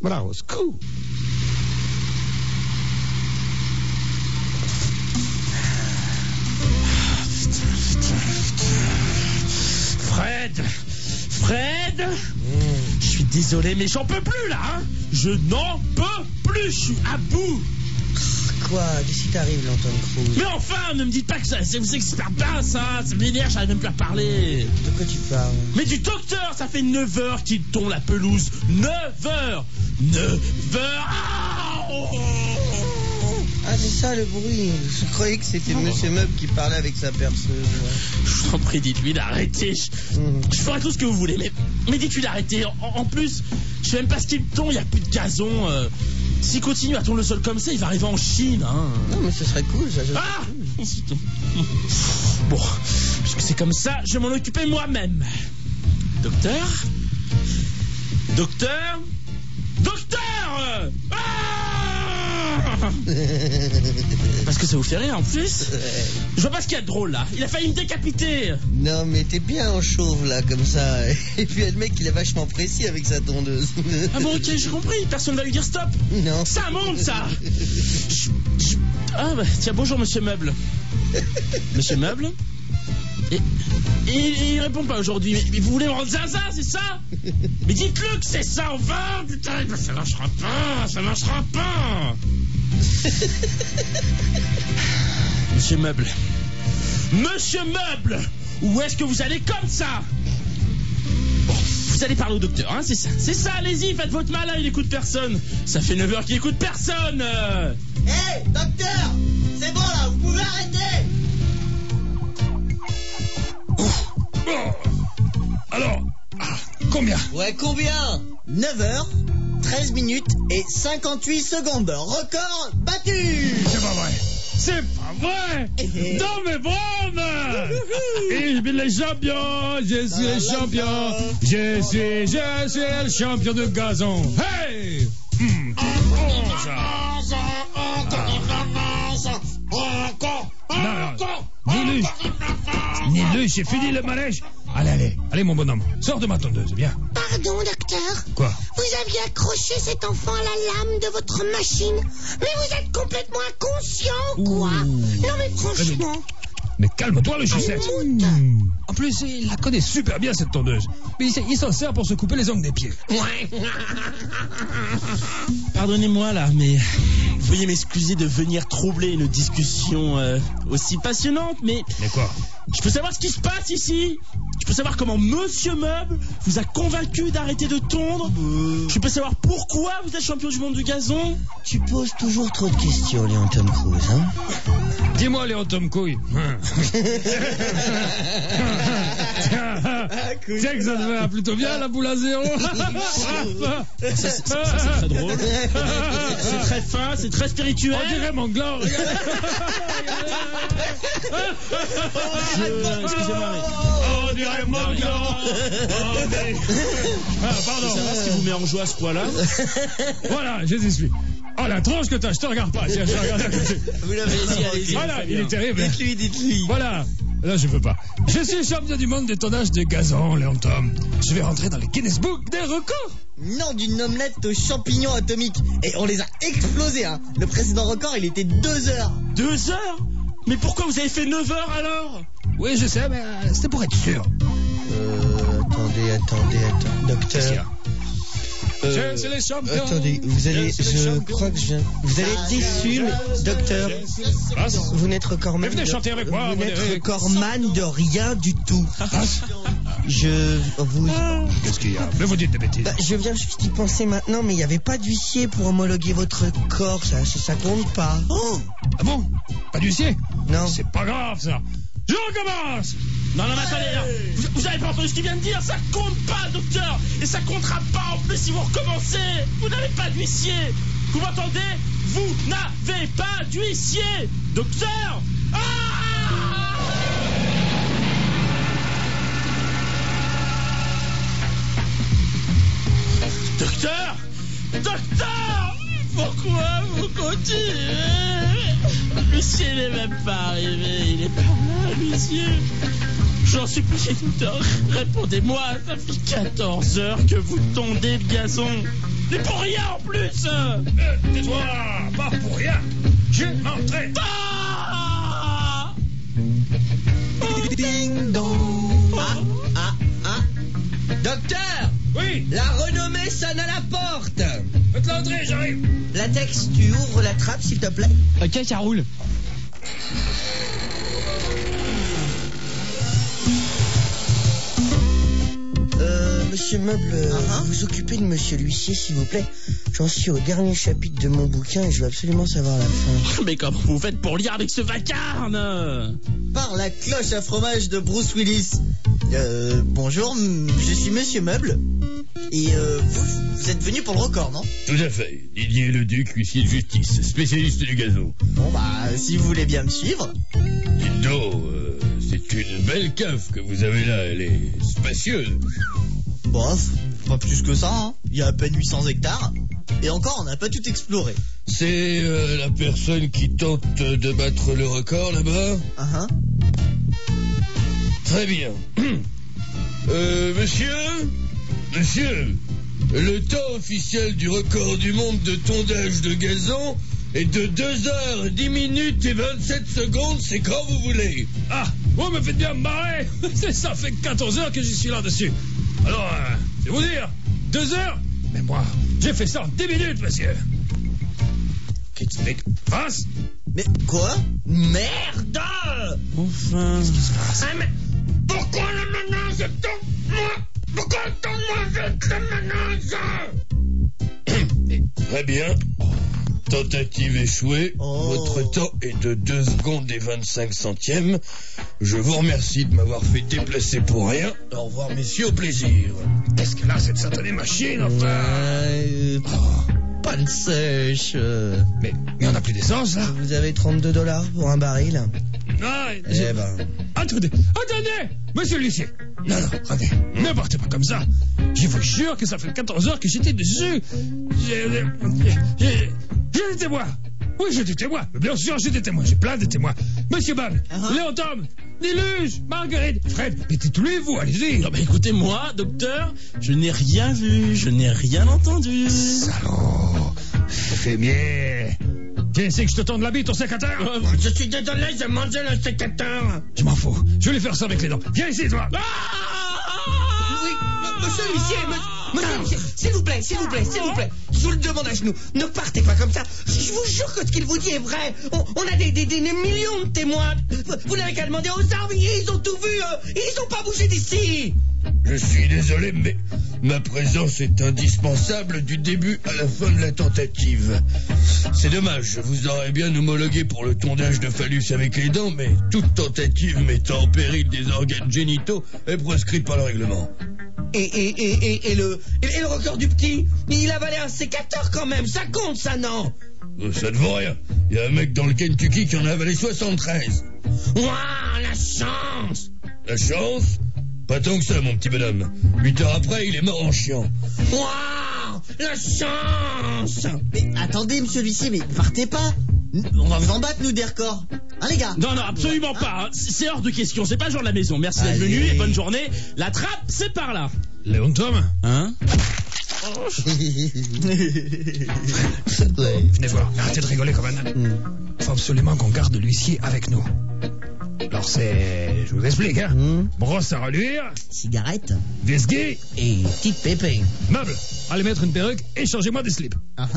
Voilà, au secours. Fred, je suis désolé, mais j'en peux plus là, hein. Je n'en peux plus, je suis à bout. Quoi? Qu'est-ce qui t'arrive, l'Anton Cruz? Mais enfin, ne me dites pas que c'est super bien ça m'énerve, j'arrive même plus à parler. De quoi tu parles? Mais du docteur, ça fait 9 heures qu'il tombe la pelouse. 9 heures. Ah, c'est ça le bruit. Je croyais que c'était Monsieur Meuble qui parlait avec sa perceuse. Je vous en prie, dites-lui d'arrêter. Je ferai tout ce que vous voulez, mais dites-lui d'arrêter. En plus, je sais même pas ce qu'il tombe, il n'y a plus de gazon. S'il continue à tourner le sol comme ça, il va arriver en Chine. Hein. Non, mais ce serait cool, ça. Ah bon, puisque c'est comme ça, je vais m'en occuper moi-même. Docteur. Parce que ça vous fait rire en plus. Je vois pas ce qu'il y a de drôle là. Il a failli me décapiter. Non mais t'es bien en chauve là comme ça. Et puis le mec il est vachement précis avec sa tondeuse. Ah bon, ok, j'ai compris. Personne va lui dire stop. Non. Ça monte ça. Ah bah tiens, bonjour Monsieur Meuble. Monsieur Meuble. Et il répond pas aujourd'hui. Mais vous voulez me rendre zinzin, c'est ça? Mais dites-le que c'est ça, enfin. Putain, ça marchera pas. Monsieur Meuble, où est-ce que vous allez comme ça? Bon, vous allez parler au docteur, hein, c'est ça, allez-y, faites votre malin, il écoute personne. Ça fait 9 heures qu'il écoute personne. Hé, docteur, c'est bon là, vous pouvez arrêter. Alors, combien? Ouais, combien? 9 heures, 13 minutes et 58 secondes. Record battu. C'est pas vrai. Non mais bon. Je suis le champion. Je suis le champion de gazon. Hey. Dis-le, j'ai fini le manège. Allez, mon bonhomme, sors de ma tondeuse, viens. Pardon, docteur. Quoi? Vous aviez accroché cet enfant à la lame de votre machine, mais vous êtes complètement inconscient, quoi. Non, mais franchement... Mais calme-toi, le Gisette. En plus, il la connaît super bien, cette tondeuse. Mais il s'en sert pour se couper les ongles des pieds. Pardonnez-moi là, mais veuillez m'excuser de venir troubler une discussion aussi passionnante, mais... Mais quoi? Je peux savoir ce qui se passe ici? Je peux savoir comment Monsieur Meuble vous a convaincu d'arrêter de tondre? Je peux savoir pourquoi vous êtes champion du monde du gazon? Tu poses toujours trop de questions, Léon Tom Cruise, hein? Dis-moi, Léon Tom Couille. Tiens que ça te va plutôt bien, la boule à zéro. Ça, c'est très drôle. C'est très fin, c'est très spirituel. On dirait mon gland. Excusez-moi, mais... On dirait mon gland. Pardon. Ça va ce qui vous met en joie à ce point-là? Voilà, je suis. Oh, la tronche que t'as, je te regarde pas. Tiens, je regarde à côté. Vous l'avez allez-y. Voilà, il est terrible. Dites-lui. Voilà. Là, je peux pas. Je suis champion du monde des tonnages de gazon, Léon Tom. Je vais rentrer dans les Guinness Book des records. Non, d'une omelette aux champignons atomiques. Et on les a explosés, hein. Le précédent record, il était 2 heures. 2 heures? Mais pourquoi vous avez fait 9 heures alors? Oui, je sais, mais c'était pour être sûr. Attendez, docteur. C'est les champions. Attendez, je crois que vous allez être déçu, mais docteur, vous n'êtes recordman. Mais venez chanter avec moi. Vous n'êtes recordman de rien du tout. Qu'est-ce qu'il y a? Mais vous dites des bêtises. Je viens juste d'y penser maintenant, mais il n'y avait pas d'huissier pour homologuer votre corps, ça compte pas. Oh. Ah bon? Pas d'huissier? Non. C'est pas grave, ça. Je recommence. Non, mais attendez, là. Vous avez pas entendu ce qu'il vient de dire? Ça compte pas, docteur. Et ça comptera pas en plus si vous recommencez. Vous n'avez pas d'huissier. Vous m'entendez? Vous n'avez pas d'huissier. Docteur. Docteur, pourquoi vous continuez? L'huissier n'est même pas arrivé. Il est pas là, l'huissier. J'en supplie, docteur, répondez-moi. Ça fait 14 heures que vous tondez le gazon. Mais pour rien en plus. Tais-toi, pas pour rien. Je m'entraîne. Ah Ding dong. Docteur, Oui, la renommée sonne à la porte. faites l'entrée, j'arrive. Latex, tu ouvres la trappe, s'il te plaît. Ok, ça roule. Monsieur Meuble, vous occupez de Monsieur l'huissier, s'il vous plaît. J'en suis au dernier chapitre de mon bouquin et je veux absolument savoir la fin. Mais comment vous faites pour lire avec ce vacarme? Par la cloche à fromage de Bruce Willis. Bonjour, je suis Monsieur Meuble. Et vous êtes venu pour le record, non? Tout à fait. Didier Leduc, huissier de justice, spécialiste du gazon. Bon, si vous voulez bien me suivre. Dites donc, c'est une belle cave que vous avez là, elle est spacieuse. Bof, pas plus que ça, hein. Il y a à peine 800 hectares. Et encore, on n'a pas tout exploré. C'est la personne qui tente de battre le record là-bas? Très bien. Monsieur, le temps officiel du record du monde de tondage de gazon est de 2h10 minutes et 27 secondes, c'est quand vous voulez. Ah, vous me faites bien me marrer. Ça fait 14 heures que j'y suis là-dessus. Alors, c'est vous dire, 2 heures. Mais moi, j'ai fait ça en 10 minutes, monsieur. Qu'explique? Face? Mais quoi? Merde! Enfin... Qu'est-ce qui se passe? Ah, mais pourquoi la menace tombe-moi? Pourquoi tombe-moi cette menace? Très bien. Tentative échouée. Votre temps est de 2 secondes et 25 centièmes. Je vous remercie de m'avoir fait déplacer pour rien. Au revoir, messieurs, au plaisir. Qu'est-ce que là, cette satanée machine, enfin? Panne sèche. Mais on n'a plus d'essence, là? Vous avez $32 pour un baril? Ah, Eh ben... Attendez, monsieur l'huissier. Non, attendez, ne partez pas comme ça. Je vous jure que ça fait 14 heures que j'étais dessus. J'ai des témoins. Oui, j'ai des témoins. Bien sûr, j'ai des témoins. J'ai plein de témoins. Monsieur Bab, Léon Tom, Niluge, Marguerite, Fred, mettez-vous, allez-y. Non, mais écoutez, moi, docteur, je n'ai rien vu, je n'ai rien entendu. Salaud, fumier. Tu sais que je te tende la bite au sécateur? Je suis désolé, j'ai mangé le sécateur. Je m'en fous. Je vais lui faire ça avec les dents. Viens ici, toi. Oui, monsieur l'huissier, s'il vous plaît, je vous le demande à genoux, ne partez pas comme ça. Je vous jure que ce qu'il vous dit est vrai. On a des millions de témoins. Vous n'avez qu'à demander aux arbres, ils ont tout vu, ils n'ont pas bougé d'ici. Je suis désolé, mais ma présence est indispensable du début à la fin de la tentative. C'est dommage, je vous aurais bien homologué pour le tondage de phallus avec les dents, mais toute tentative mettant en péril des organes génitaux est proscrite par le règlement. Et le record du petit, il avalait un sécateur quand même, ça compte ça, non? Ça ne vaut rien. Il y a un mec dans le Kentucky qui en a avalé 73. Ouah, la chance. La chance? Pas tant que ça, mon petit bonhomme. 8 heures après, il est mort en chiant. Ouah, la chance. Mais attendez, monsieur l'huissier, mais partez pas. On va vous en battre, nous, des records. Hein, les gars? Non, absolument pas. Hein. C'est hors de question. C'est pas genre de la maison. Merci d'être venu et bonne journée. La trappe, c'est par là. Léon Tom? Hein? Venez voir, arrêtez de rigoler comme un âne. Faut absolument qu'on garde l'huissier avec nous. Alors je vous explique, hein. Brosse à reluire, Cigarette whisky et petite pépé. Meuble. Allez mettre une perruque et changez-moi des slips.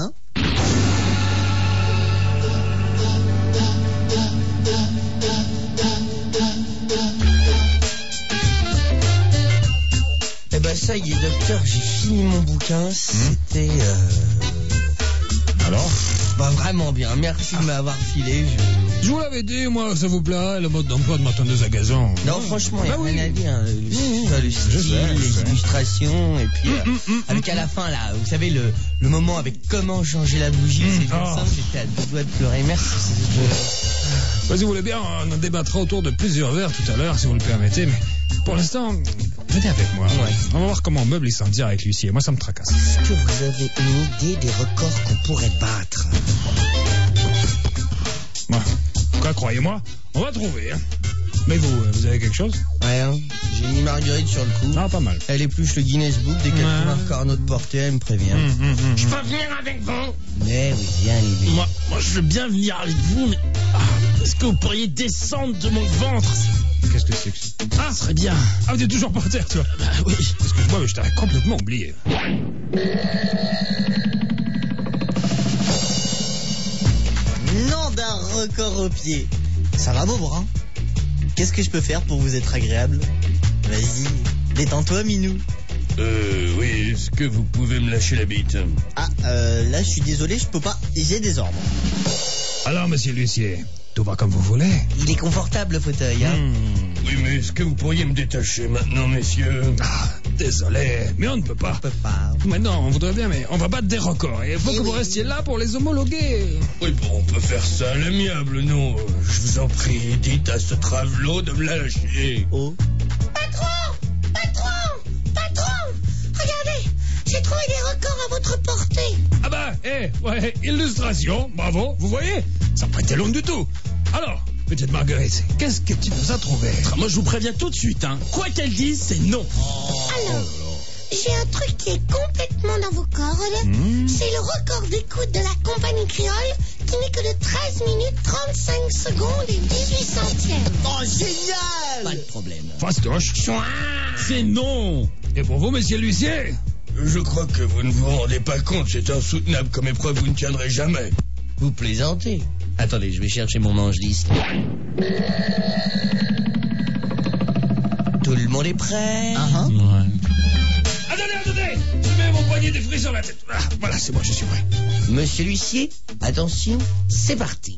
Eh ben ça y est, docteur, j'ai fini mon bouquin. C'était... Alors? Vraiment bien, merci de m'avoir filé. Je vous l'avais dit, moi, ça vous plaît, le mode d'emploi de ma tondeuse à gazon. Non, franchement, il n'y a rien à dire. Le Je style, sais. les illustrations, et puis avec à la fin, là, vous savez, le moment avec comment changer la bougie, c'est bien simple, j'étais à 2 doigts de pleurer. Merci. Si vous voulez bien, on en débattra autour de plusieurs verres tout à l'heure, si vous le permettez, mais pour l'instant, venez avec moi. Ouais. On va voir comment Meuble il s'en tire avec l'huissier. Moi, ça me tracasse. Est-ce que vous avez une idée des records qu'on pourrait battre? Moi, quoi, croyez-moi, on va trouver. Hein. Mais vous avez quelque chose? Rien. J'ai mis Marguerite sur le coup. Ah, pas mal. Elle épluche le Guinness Book. Dès qu'elle Ouais. trouve un record de portée, elle me prévient. Je peux venir avec vous? Mais oui, viens, Libé. Moi, je veux bien venir avec vous, mais... est-ce que vous pourriez descendre de mon ventre? Qu'est-ce que c'est que ça? Ah, ce serait bien. Ah, vous êtes toujours par terre, toi? Bah oui. Excuse-moi, mais je t'avais complètement oublié. Nom d'un record au pied. Ça va, beau bras? Qu'est-ce que je peux faire pour vous être agréable? Vas-y, détends-toi, Minou. Oui, est-ce que vous pouvez me lâcher la bite? Ah, là, je suis désolé, je peux pas. J'ai des ordres. Alors, monsieur l'huissier, tout va comme vous voulez? Il est confortable, le fauteuil, hein? Oui, mais est-ce que vous pourriez me détacher maintenant, messieurs? Ah, désolé, mais on ne peut pas. Je peux pas. Maintenant, on voudrait bien, mais on va battre des records. Et il faut que vous restiez là pour les homologuer. Oui, bon, on peut faire ça à l'amiable, non? Je vous en prie, dites à ce travelot de me lâcher. Oh. Patron! Regardez, j'ai trouvé des records à votre portée. Ah bah, ouais, illustration, bravo, vous voyez? Ça n'a pas été long du tout. Alors, petite Marguerite, qu'est-ce que tu nous as trouvé? Moi, je vous préviens tout de suite, hein. Quoi qu'elle dise, c'est non. Alors, j'ai un truc qui est complètement dans vos cordes. C'est le record d'écoute de la compagnie créole qui n'est que de 13 minutes 35 secondes et 18 centièmes. Oh, génial! Pas de problème. Fastoche. C'est non. Et pour vous, monsieur l'huissier? Je crois que vous ne vous rendez pas compte, c'est insoutenable comme épreuve, vous ne tiendrez jamais. Vous plaisantez. Attendez, je vais chercher mon manche disque. Tout le monde est prêt? Ouais. Attendez, je mets mon poignet des fruits sur la tête. Ah, voilà, c'est moi, je suis prêt. Monsieur l'huissier, attention, c'est parti.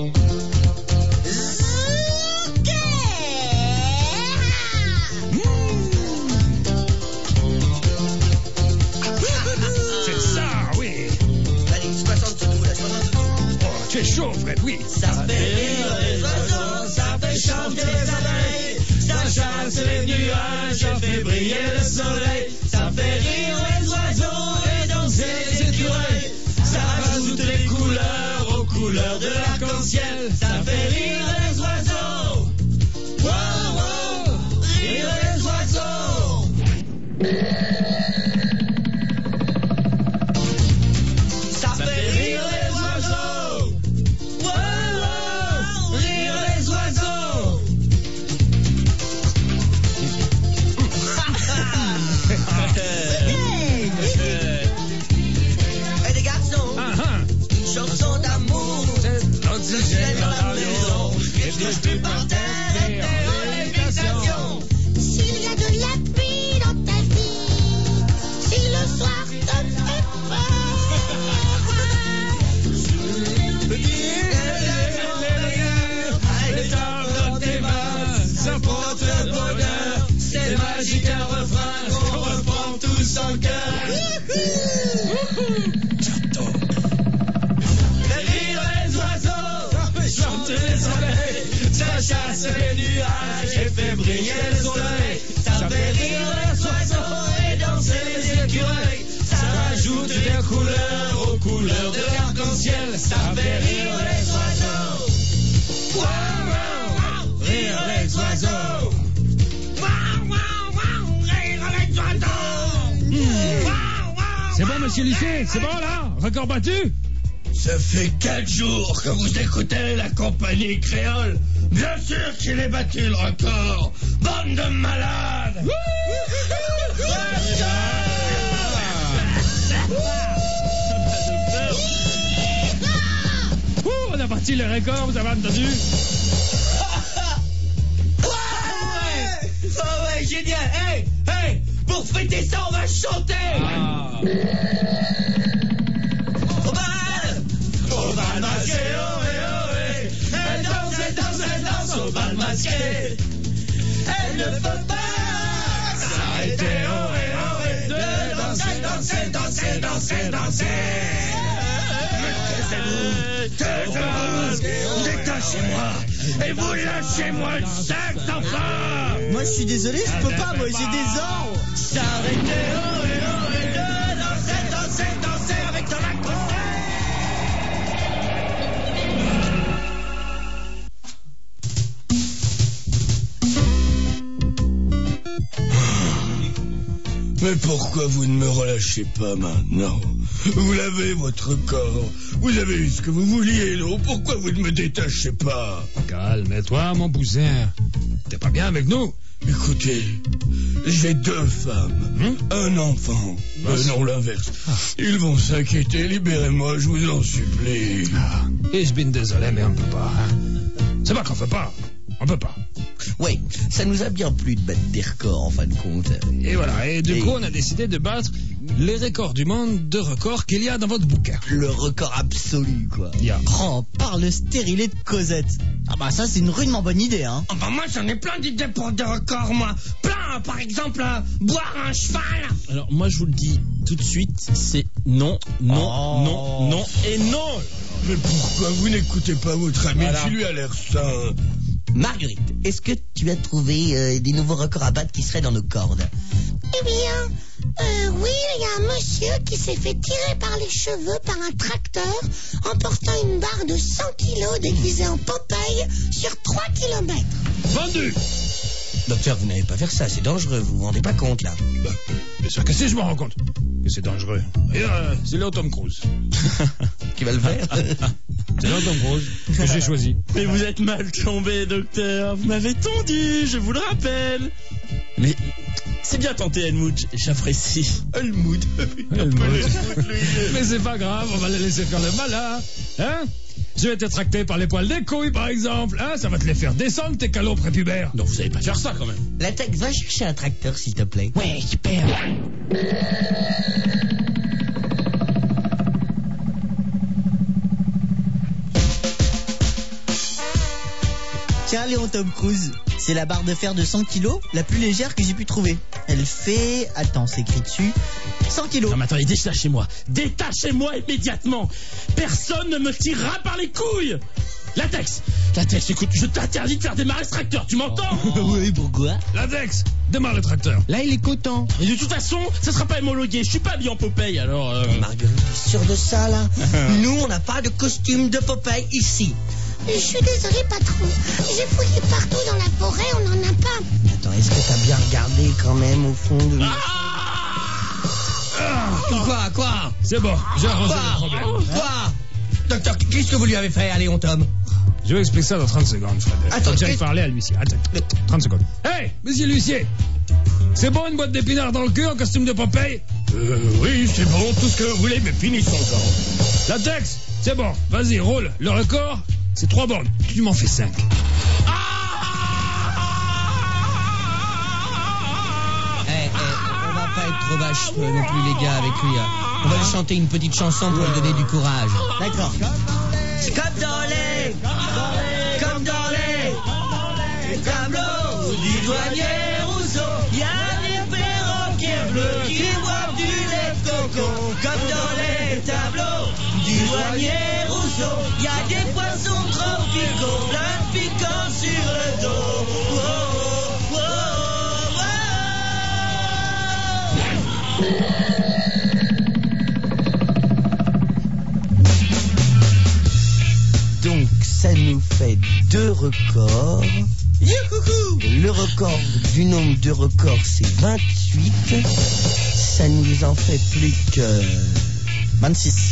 C'est ça, oui. Allez, 60 secondes, là, 60 secondes. Oh, tu es chaud, Fred, oui. Ça fait rire les oiseaux, ça fait chanter les abeilles, ça chasse les nuages, ça fait briller le soleil, ça fait rire les oiseaux et danser les écureuils, ça rajoute les couleurs aux couleurs de l'arc-en-ciel, ça fait rire les oiseaux. Wow, wow, rire les oiseaux. Ça fait rire les oiseaux. Wow, wow, rire les oiseaux. Et les garçons, une chanson d'amour, l'oxygène dans la maison, et je te partage des revendications. S'il y a de la pluie dans ta vie, si le soir te fait Les arbres dans tes mains, ça porte le bonheur. C'est magique un refrain qu'on reprend tous en cœur. Fait rire les oiseaux, ça fait chanter les soleils, ça chasse les nuages et fait briller le soleil. Ça fait rire les oiseaux et danser les écureuils. Ça rajoute des couleurs aux couleurs de l'arc-en-ciel. Ça fait rire les oiseaux. Wow, wow, rire les oiseaux. Wow, wow, wow, rire les oiseaux. Wow, wow, C'est bon, monsieur l'huissier, c'est bon, là? Record battu? Ça fait 4 jours que vous écoutez la compagnie créole. Bien sûr qu'il est battu le record. Bande de malades. On a battu le record, vous avez entendu? ouais, génial. Hey, pour fêter ça, on va chanter. Au bal masqué, ohé, elle danse au bal masqué. Elle ne peut pas s'arrêter, ohé, de danser. Taisez-vous, détachez-moi et vous lâchez-moi le sac d'enfant. Moi, je suis désolé, je peux pas, moi, j'ai des ordres. S'arrêter, ohé, de danser avec ton accent. Mais pourquoi vous ne me relâchez pas maintenant? Vous l'avez, votre corps. Vous avez eu ce que vous vouliez, non? Pourquoi vous ne me détachez pas? Calme-toi, mon poussin. T'es pas bien avec nous? Écoutez, j'ai 2 femmes, un enfant. Non, l'inverse. Ils vont s'inquiéter, libérez-moi, je vous en supplie. Je bin désolé, mais on peut pas. Hein. C'est pas qu'on peut pas. On peut pas. Oui, ça nous a bien plu de battre des records en fin de compte. Et voilà, et du coup on a décidé de battre les records du monde de records qu'il y a dans votre bouquin. Le record absolu, quoi. Oh, parle stérilé de Cosette. Ah bah ça c'est une rudement bonne idée, hein. Oh bah moi j'en ai plein d'idées pour des records, moi. Plein, par exemple, boire un cheval. Alors moi je vous le dis tout de suite, c'est non, non, non, non et non. Mais pourquoi vous n'écoutez pas votre ami qui lui a l'air sain? Marguerite, est-ce que tu as trouvé des nouveaux records à battre qui seraient dans nos cordes? Eh bien, oui, il y a un monsieur qui s'est fait tirer par les cheveux par un tracteur en portant une barre de 100 kilos déguisée en Popeye sur 3 kilomètres. Vendu! Docteur, vous n'allez pas faire ça, c'est dangereux, vous vous rendez pas compte, là? Bah, bien sûr que si, je me rends compte que c'est dangereux. Et c'est Léo Tom Cruise. Qui va le faire? C'est Léo Tom Cruise que j'ai choisi. Mais vous êtes mal tombé, docteur. Vous m'avez tondu, je vous le rappelle. Mais c'est bien tenté, Helmut, j'apprécie. Helmut. Mais c'est pas grave, on va les laisser faire le malin. Hein? Je vais te tracter par les poils des couilles, par exemple. Hein? Ça va te les faire descendre, tes calots prépubères. Non, vous savez pas faire ça, quand même. Latex, va chercher un tracteur, s'il te plaît. Ouais, super. Tiens, Léon Tom Cruise, c'est la barre de fer de 100 kilos, la plus légère que j'ai pu trouver. Elle fait... Attends, c'est écrit dessus... 100 kilos. Non mais attendez, détachez-moi. Détachez-moi immédiatement. Personne ne me tirera par les couilles. Latex, écoute, je t'interdis de faire démarrer ce tracteur, tu m'entends? Oui, pourquoi? Latex, démarre le tracteur. Là, il est coton. Et de toute façon, ça sera pas homologué. Je suis pas habillé en Popeye, alors... Marguerite, t'es sûre de ça, là? Nous, on n'a pas de costume de Popeye ici. Je suis désolée, patron. J'ai fouillé partout dans la forêt, on n'en a pas. Attends, est-ce que t'as bien regardé quand même au fond de... Quoi? C'est bon, j'ai arrangé le problème. Quoi? Docteur, qu'est-ce que vous lui avez fait à Léon Tom? Je vais expliquer ça dans 30 secondes, Fred. Attends, j'allais parler à l'huissier. Attends, 30 secondes. Hey, monsieur l'huissier, c'est bon une boîte d'épinards dans le cul en costume de Popeye? Oui, c'est bon, tout ce que vous voulez, mais finissons-en. Latex, c'est bon, vas-y, roule. Le record, c'est 3 bornes. Tu m'en fais 5. On va pas être trop vache non plus, les gars, avec lui. On va lui chanter une petite chanson pour lui donner du courage. D'accord. C'est comme dans les tableaux du douanier Rousseau. Il y a des perroquets bleus qui boivent du lait de coco. Comme dans les tableaux du douanier Rousseau. Il y a des poissons tropicaux, plein de piquants sur le dos. Oh, oh, oh, Donc ça nous fait 2 records. Youhouhou! Le record du nombre de records, c'est 28. Ça nous en fait plus que 26.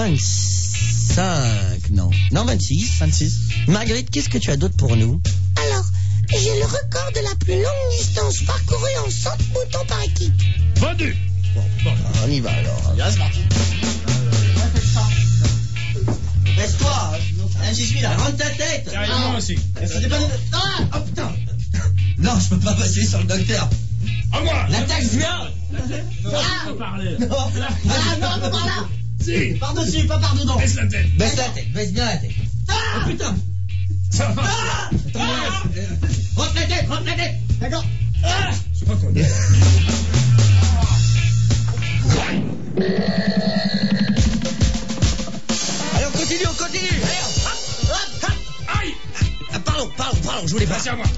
25. Non, 26. 26. Marguerite, qu'est-ce que tu as d'autre pour nous? Alors, j'ai le record de la plus longue distance parcourue en 100 boutons par équipe. Vendu. Bon, on y va alors. C'est parti. Reste-toi, j'y suis là. Rentre ta tête. Moi aussi. Oh putain. Non, je peux pas passer sur le docteur. À moi. La taxe vient. Non, je peux parler. Non. non, pas par là. Si. Par-dessus, pas par-dedans. Baisse la tête. Baisse la tête, baisse bien la tête. Oh putain. Ça va. Rentre la tête. D'accord. Je sais pas quoi dire. Allez, on continue. Allez, hop. Aïe. Pardon, je voulais pas. Passez à moi.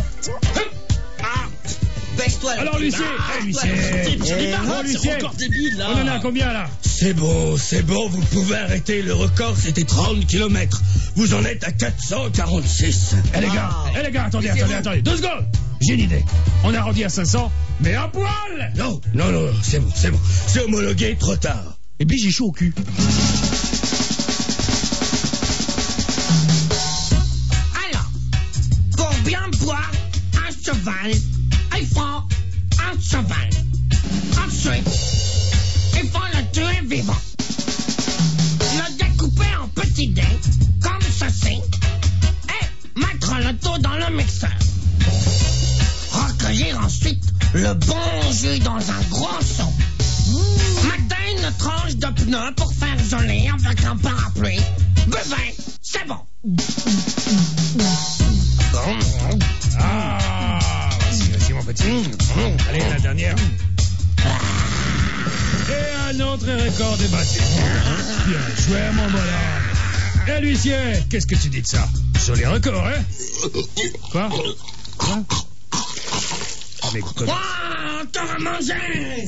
Baisse-toi. Alors, l'huissier. L'huissier. C'est encore débile, là. On en est à combien, là? C'est bon, vous pouvez arrêter. Le record, c'était 30 km. Vous en êtes à 446. Eh les gars, attendez. 2 secondes. j'ai une idée. On arrondit à 500, mais à poil. Non, c'est bon. C'est homologué, trop tard. Et puis j'ai chaud au cul. Alors, pour bien boire un cheval, il faut un cheval. Ensuite, il faut le tuer vivant. Le découper en petits dés, comme ceci, et mettre le tout dans le mixeur. Recueillir ensuite le bon jus dans un gros seau. Mettre une tranche de pneu pour faire joli avec un parapluie. Buvez, c'est bon. Ah, vas-y, mon petit. Allez, la dernière. Et un autre record est battu. Bien joué, mon bonhomme. Et l'huissier, qu'est-ce que tu dis de ça? Joli record, hein? Quoi? Ah, mais quoi? Encore à manger.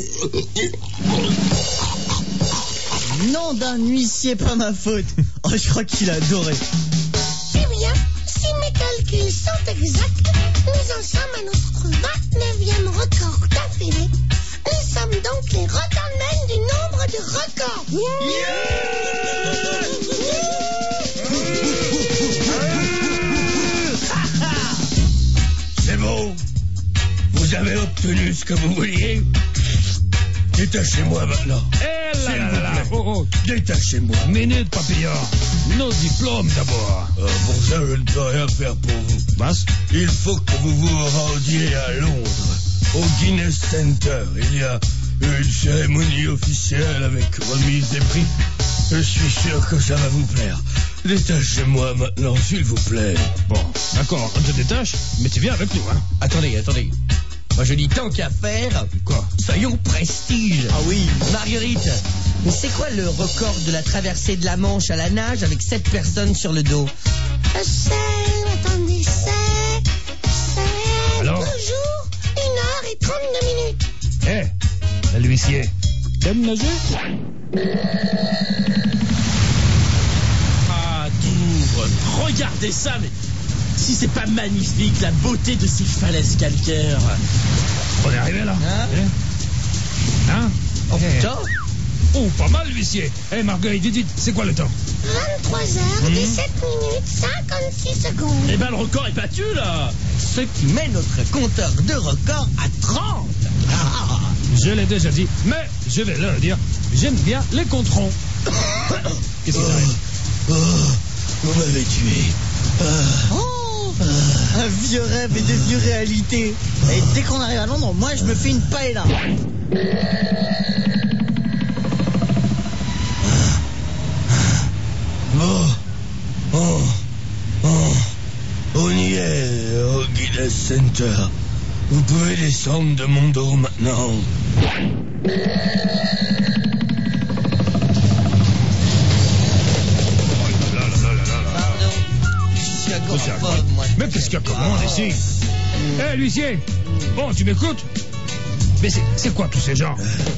Nom d'un huissier, pas ma faute. Oh, je crois qu'il a adoré. Eh bien, si mes calculs sont exacts, nous en sommes à notre 29e record d'affilée. Nous sommes donc les recordmen du nombre de records. C'est bon. Vous avez obtenu ce que vous vouliez. Détachez-moi maintenant. Eh là S'il là vous là, plaît. oh, Détachez-moi. minute, papillon. Nos diplômes d'abord. Pour ça, je ne peux rien faire pour vous. Basse? Il faut que vous vous rendiez à Londres, au Guinness Center. Il y a une cérémonie officielle avec remise des prix. Je suis sûr que ça va vous plaire. Détachez-moi maintenant, s'il vous plaît. Bon, d'accord, on te détache, mais tu viens avec nous, hein? Attendez. Moi, je dis tant qu'à faire. Quoi? Soyons prestige. Ah oui. Marguerite, mais c'est quoi le record de la traversée de la Manche à la nage avec 7 personnes sur le dos? Attendez, c'est Alors? 2 jours, 1 heure et 32 minutes. Eh, l'huissier, t'aimes nager? Ah, Douvre, regardez ça, mais si c'est pas magnifique, la beauté de ces falaises calcaires. On est arrivé là. Hein? Oh putain. Oh, pas mal, l'huissier. Eh, Marguerite, dites, c'est quoi le temps? 23 heures, 17 minutes, 56 secondes. Eh ben, le record est battu, là. Ce qui met notre compteur de record à 30. Ah. Je l'ai déjà dit, mais je vais leur dire, j'aime bien les controns. Qu'est-ce qui t'arrive? Vous m'avez tué. Un vieux rêve est devenu réalité. Et dès qu'on arrive à Londres, moi je me fais une paella. On y est, au Guinness Center. Vous pouvez descendre de mon dos maintenant. Pardon. Je suis agoraphobe, moi. Mais qu'est-ce qu'il y a comme monde ici? Eh, l'huissier, bon, tu m'écoutes? Mais c'est quoi tous ces gens?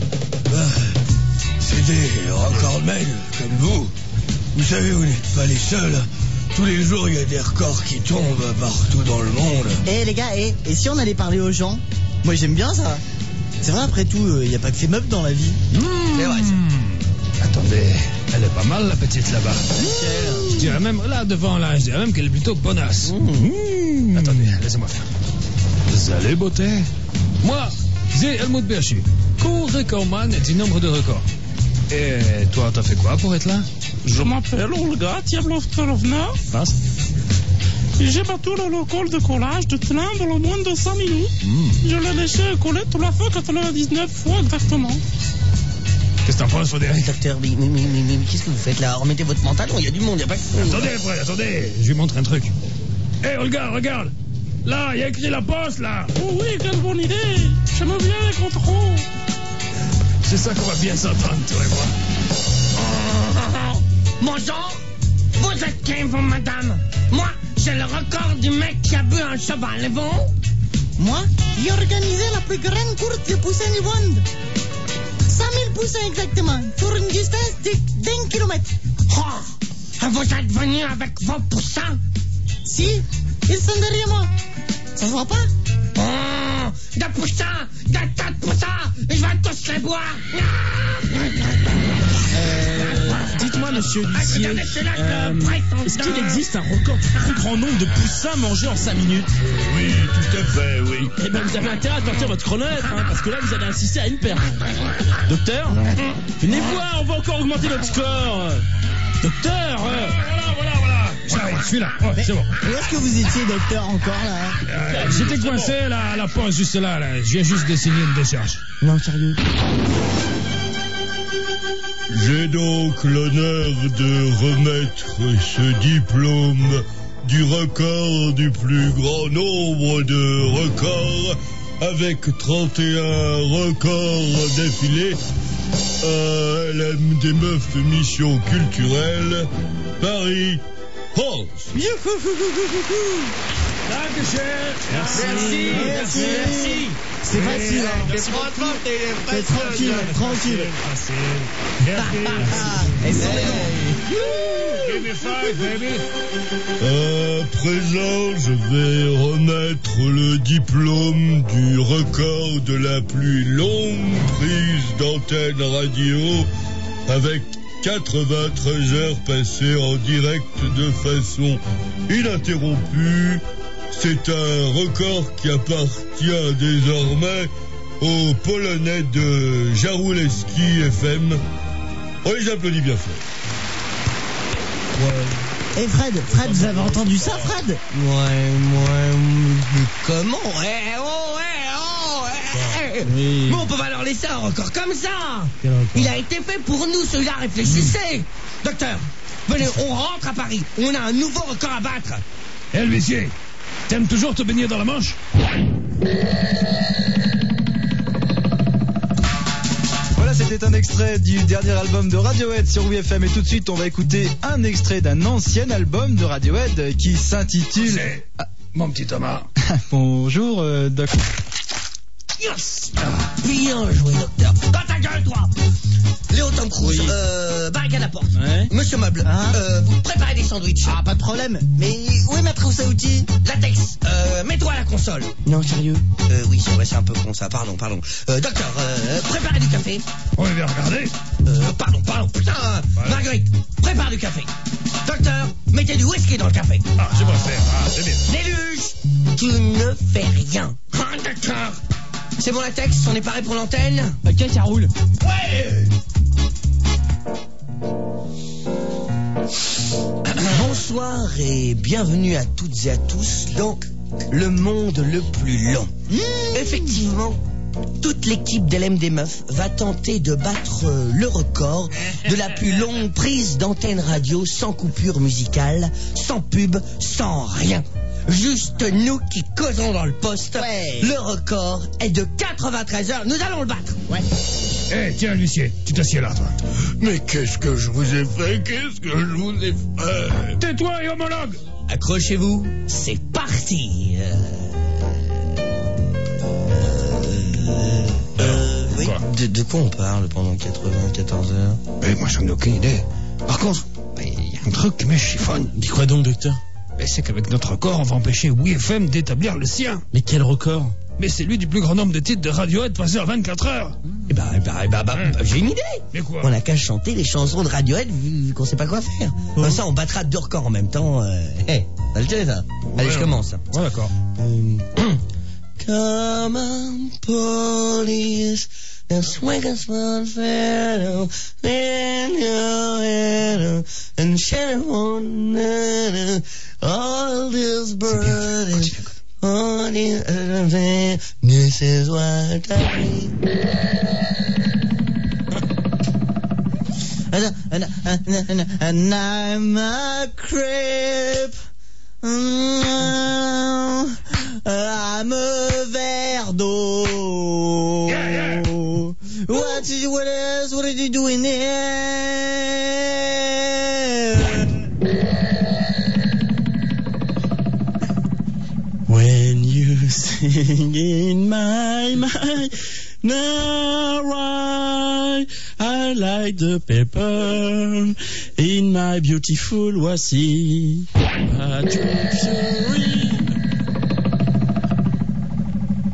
C'est des recordmen comme vous. Vous savez, vous n'êtes pas les seuls. Tous les jours, il y a des records qui tombent partout dans le monde. Eh les gars, et si on allait parler aux gens? Moi j'aime bien ça. C'est vrai, après tout, il n'y a pas que les meubles dans la vie. C'est vrai, ça. Attendez, elle est pas mal la petite là-bas. Je dirais même, là devant là, je dirais même qu'elle est plutôt bonasse. Attendez, laissez-moi faire. Vous allez beauté? Moi, c'est Helmut Berchu, co-recordman du nombre de records. Et toi, t'as fait quoi pour être là? Je m'appelle Olga Tiavlovna. Passe. J'ai battu le record de collage de timbre en moins de 5 minutes. Je l'ai léché et collé toute la fois 99 fois exactement. Qu'est-ce que t'en penses, Frédéric? Docteur, mais qu'est-ce que vous faites là? Remettez votre pantalon, il y a du monde, il n'y a pas que... Attendez, frère, attendez, je lui montre un truc. Hé, Olga, regarde. Là, il y a écrit la poste, là. Oh oui, quelle bonne idée. J'aime bien les contrôles. C'est ça qu'on va bien s'entendre, toi et moi. Bonjour, vous êtes qui, vous, madame? Moi, j'ai le record du mec qui a bu un cheval, et vous? Moi, j'ai organisé la plus grande course de poussins du monde. 100 000 poussins exactement, sur une distance d'1 kilomètre. Oh, vous êtes venu avec vos poussins? Si, ils sont derrière moi. Ça se voit pas? Oh, De poussin, de tas de poussins, je vais tous les boire. Dites-moi, monsieur l'huissier, est-ce qu'il existe un record du plus grand nombre de poussins mangés en 5 minutes? Oui, tout à fait, oui. Eh ben, vous avez intérêt à sortir votre chronomètre, hein, parce que là, vous allez assister à une perte. Docteur, venez voir, on va encore augmenter notre score. Docteur, Voilà. J'arrive, je suis là. Oh, c'est bon. Où est-ce que vous étiez, docteur, encore là? J'étais coincé à la pause juste là. Je viens juste de signer une décharge. Non, sérieux. J'ai donc l'honneur de remettre ce diplôme du record du plus grand nombre de records avec 31 records d'affilée à LM des Meufs Mission Culturelle, Paris, France. Merci. C'est facile, hein. C'est tranquille. Et sur les À présent, je vais remettre le diplôme du record de la plus longue prise d'antenne radio avec 93 heures passées en direct de façon ininterrompue. C'est un record qui appartient désormais au Polonais de Jarouleski FM. On les applaudit bien fort. Et Fred, vous avez entendu ça, Fred? Comment? Mais on peut pas leur laisser un record comme ça. Il a été fait pour nous, celui-là, réfléchissez. Docteur, venez, on rentre à Paris. On a un nouveau record à battre. Eh, l'huissier, t'aimes toujours te baigner dans la Manche? Voilà, c'était un extrait du dernier album de Radiohead sur WFM. Et tout de suite, on va écouter un extrait d'un ancien album de Radiohead qui s'intitule... C'est mon petit Thomas. Bonjour, Doc. Yes. Bien joué, docteur. Dans ta gueule, toi. Léo Tom Cruise, barricade à la porte. Ouais. Monsieur Meuble, vous préparez des sandwichs. Ah, pas de problème. Mais où est ma trousse à outils? Latex, mets-toi à la console. Non, sérieux. Oui, c'est vrai, c'est un peu con ça, pardon. Docteur, préparez du café. On va bien regarder. Pardon, putain. Marguerite, prépare du café. Docteur, mettez du whisky dans le café. Ah, je préfère. Ah, c'est bien. Néluche, tu ne fais rien. Ah, d'accord. C'est bon, Latex, on est paré pour l'antenne? Ok, ça roule. Ouais. Bonsoir et bienvenue à toutes et à tous dans le monde le plus long. Effectivement, toute l'équipe d'LM des Meufs va tenter de battre le record de la plus longue prise d'antenne radio sans coupure musicale, sans pub, sans rien. Juste nous qui causons dans le poste. Ouais. Le record est de 93 heures. Nous allons le battre. Ouais. Eh, tiens, l'huissier, tu t'assieds là, toi. Mais qu'est-ce que je vous ai fait? Tais-toi et homologue. Accrochez-vous, c'est parti. Oui. Quoi? De quoi on parle pendant 94 heures? Mais moi, j'en ai aucune idée. Par contre, il y a un truc qui me chiffonne. Dis quoi donc, docteur? Mais c'est qu'avec notre record, on va empêcher WFM d'établir le sien. Mais quel record? Mais c'est lui du plus grand nombre de titres de Radiohead passés en 24 heures. J'ai une idée. Mais quoi? On n'a qu'à chanter les chansons de Radiohead vu qu'on sait pas quoi faire. Comme ça, on battra 2 records en même temps. Ça le tient, ça. Allez, je commence. Ouais, d'accord. Come on, police. The swingers one fair, in your head, and share one all this burden on the this is what I need. And I'm a creep. I'm a verre d'eau. Yeah. What are you doing there? When you sing in my mind, now I like the pepper in my beautiful Wassy.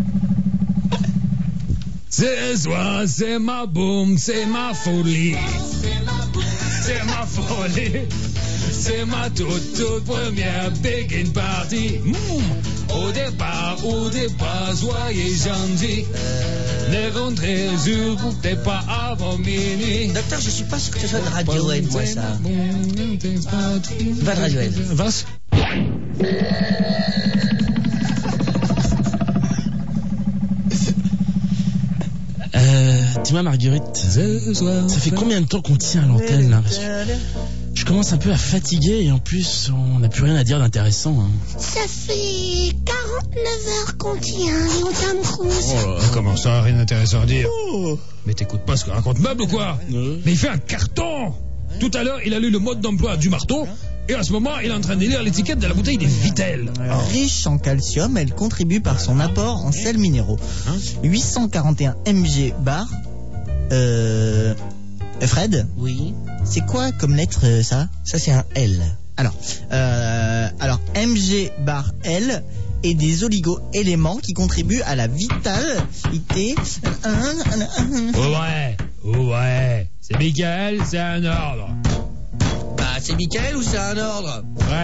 Ce soir, c'est ma boum, c'est ma folie. C'est ma folie. C'est ma toute première begin party. Au départ, soyez gentils. Ne rentrez sur vous, t'es pas avant minuit. Docteur, je suis pas sûr que ce soit de Radiohead, moi, ça. Pas de Radiohead. Was? Dis-moi, Marguerite, ça fait combien de temps qu'on tient à l'antenne, là? Parce que je commence un peu à fatiguer et en plus, on n'a plus rien à dire d'intéressant. Hein. Ça fait 49 heures qu'on tient, Léon Tom Cruise. Comment ça, rien d'intéressant à dire? Mais t'écoutes pas ce que raconte Meuble ou quoi? Mais il fait un carton. Tout à l'heure, il a lu le mode d'emploi du marteau. Et à ce moment, il est en train de lire l'étiquette de la bouteille des Vittel. Riche en calcium, elle contribue par son apport en sels minéraux. 841 mg bar. Fred? Oui. C'est quoi comme lettre ça? Ça, c'est un L. Alors, mg bar L et des oligo-éléments qui contribuent à la vitalité. Ouais. C'est Michael, c'est un ordre. Bah, c'est Michael ou c'est un ordre?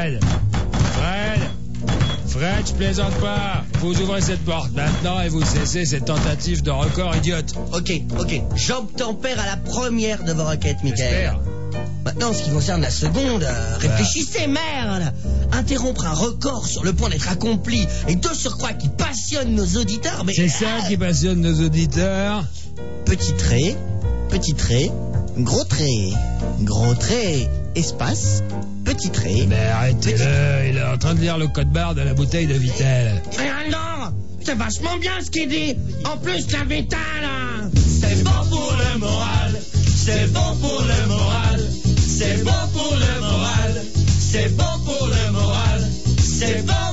Fred, je plaisante pas. Vous ouvrez cette porte maintenant et vous cessez cette tentative de record idiote. Ok. J'obtempère à la première de vos requêtes, Michael. J'espère. Maintenant, en ce qui concerne la seconde, réfléchissez, merde. Interrompre un record sur le point d'être accompli et de surcroît qui passionne nos auditeurs, mais... C'est ça qui passionne nos auditeurs. Petit trait, gros trait, espace, petit trait. Mais arrêtez-le, il est en train de lire le code barre de la bouteille de Vittel. Mais alors, c'est vachement bien ce qu'il dit. En plus, la Vittel, hein. C'est bon pour le moral, c'est bon pour le moral, c'est bon pour le moral, c'est bon pour le moral, c'est bon.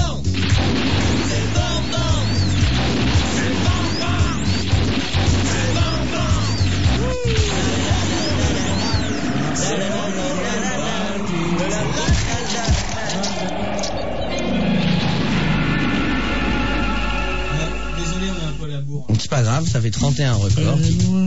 C'est pas grave, ça fait 31 records.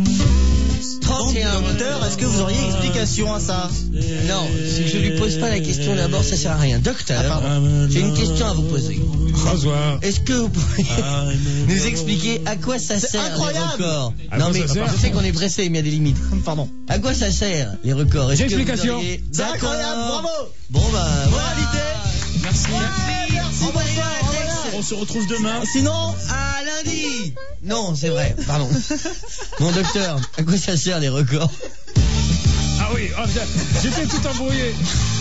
31 Docteur, est-ce que vous auriez explication à ça? Non, si je lui pose pas la question d'abord, ça sert à rien. Docteur, j'ai une question à vous poser. Bonsoir. Est-ce que vous pourriez nous expliquer à quoi ça sert incroyable. les records? À Non quoi mais ça sert je sais qu'on est pressé, mais il y a des limites. Pardon. À quoi ça sert les records? J'ai explication. C'est incroyable, bravo. Bon bah Moralité. Merci. Merci, bonsoir. On se retrouve demain. Sinon, à lundi. Non, c'est vrai, pardon. Mon docteur, à quoi ça sert les records? Ah oui, j'étais tout embrouillé.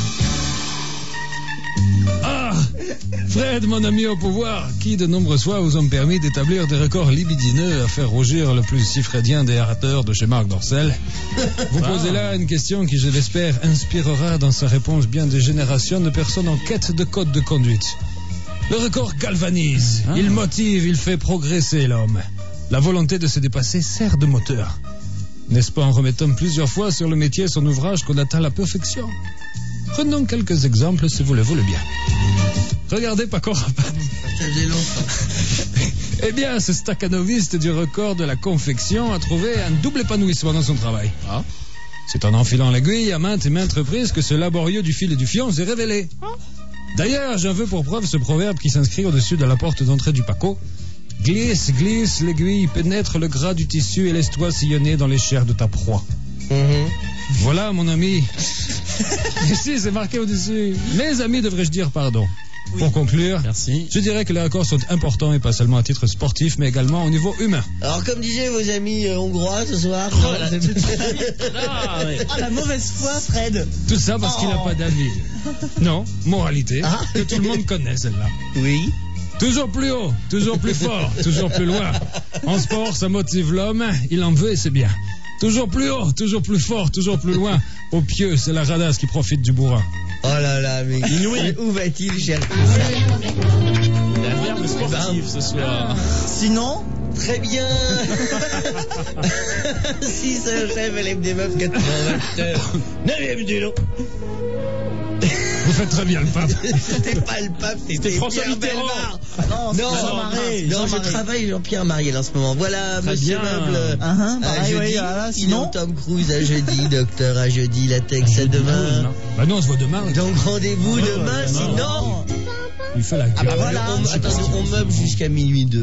Fred, mon ami au pouvoir, qui de nombreuses fois vous ont permis d'établir des records libidineux à faire rougir le plus sifredien des orateurs de chez Marc Dorcel. Vous posez là une question qui, je l'espère, inspirera dans sa réponse bien des générations de personnes en quête de code de conduite. Le record galvanise, il motive, il fait progresser l'homme. La volonté de se dépasser sert de moteur. N'est-ce pas en remettant plusieurs fois sur le métier son ouvrage qu'on atteint la perfection? Prenons quelques exemples si vous le voulez bien. Regardez Paco Rabanne. Eh bien, ce staccanoviste du record de la confection a trouvé un double épanouissement dans son travail. C'est en enfilant l'aiguille à maintes et maintes reprises que ce laborieux du fil et du fion s'est révélé. D'ailleurs, j'en veux pour preuve ce proverbe qui s'inscrit au-dessus de la porte d'entrée du Paco. Glisse, glisse, l'aiguille pénètre le gras du tissu et laisse-toi sillonner dans les chairs de ta proie. Voilà, mon ami. Ici, c'est marqué au-dessus. Mes amis, devrais-je dire, pardon. Oui. Pour conclure, merci. Je dirais que les records sont importants et pas seulement à titre sportif, mais également au niveau humain. Alors, comme disaient vos amis hongrois ce soir... la mauvaise foi, Fred. Tout ça parce qu'il n'a pas d'avis. Non, moralité, que tout le monde connaît, celle-là. Oui. Toujours plus haut, toujours plus fort, toujours plus loin. En sport, ça motive l'homme, il en veut et c'est bien. Toujours plus haut, toujours plus fort, toujours plus loin. Au pieu, c'est la radasse qui profite du bourrin. Oh là là, mais où va-t-il chercher La verbe sportive ce soir. Sinon, très bien. Si ce chef élève des meufs 80 acteurs. 9e du lot. Vous faites très bien le pape. C'était pas le pape, c'était François Pierre Mitterrand. Bellemare. Non, c'est Jean Marais. Non, je travaille Jean-Pierre Mariel en ce moment. Voilà, Très monsieur bien. Meuble. Pareil, À oui, jeudi, voilà, sinon sinon. Tom Cruise à jeudi, docteur à jeudi, latex à demain. Bah non, on se voit demain. Donc rendez-vous demain, sinon. Il fait la Ah bah gueule. voilà. Attendez, on meuble jusqu'à minuit 2.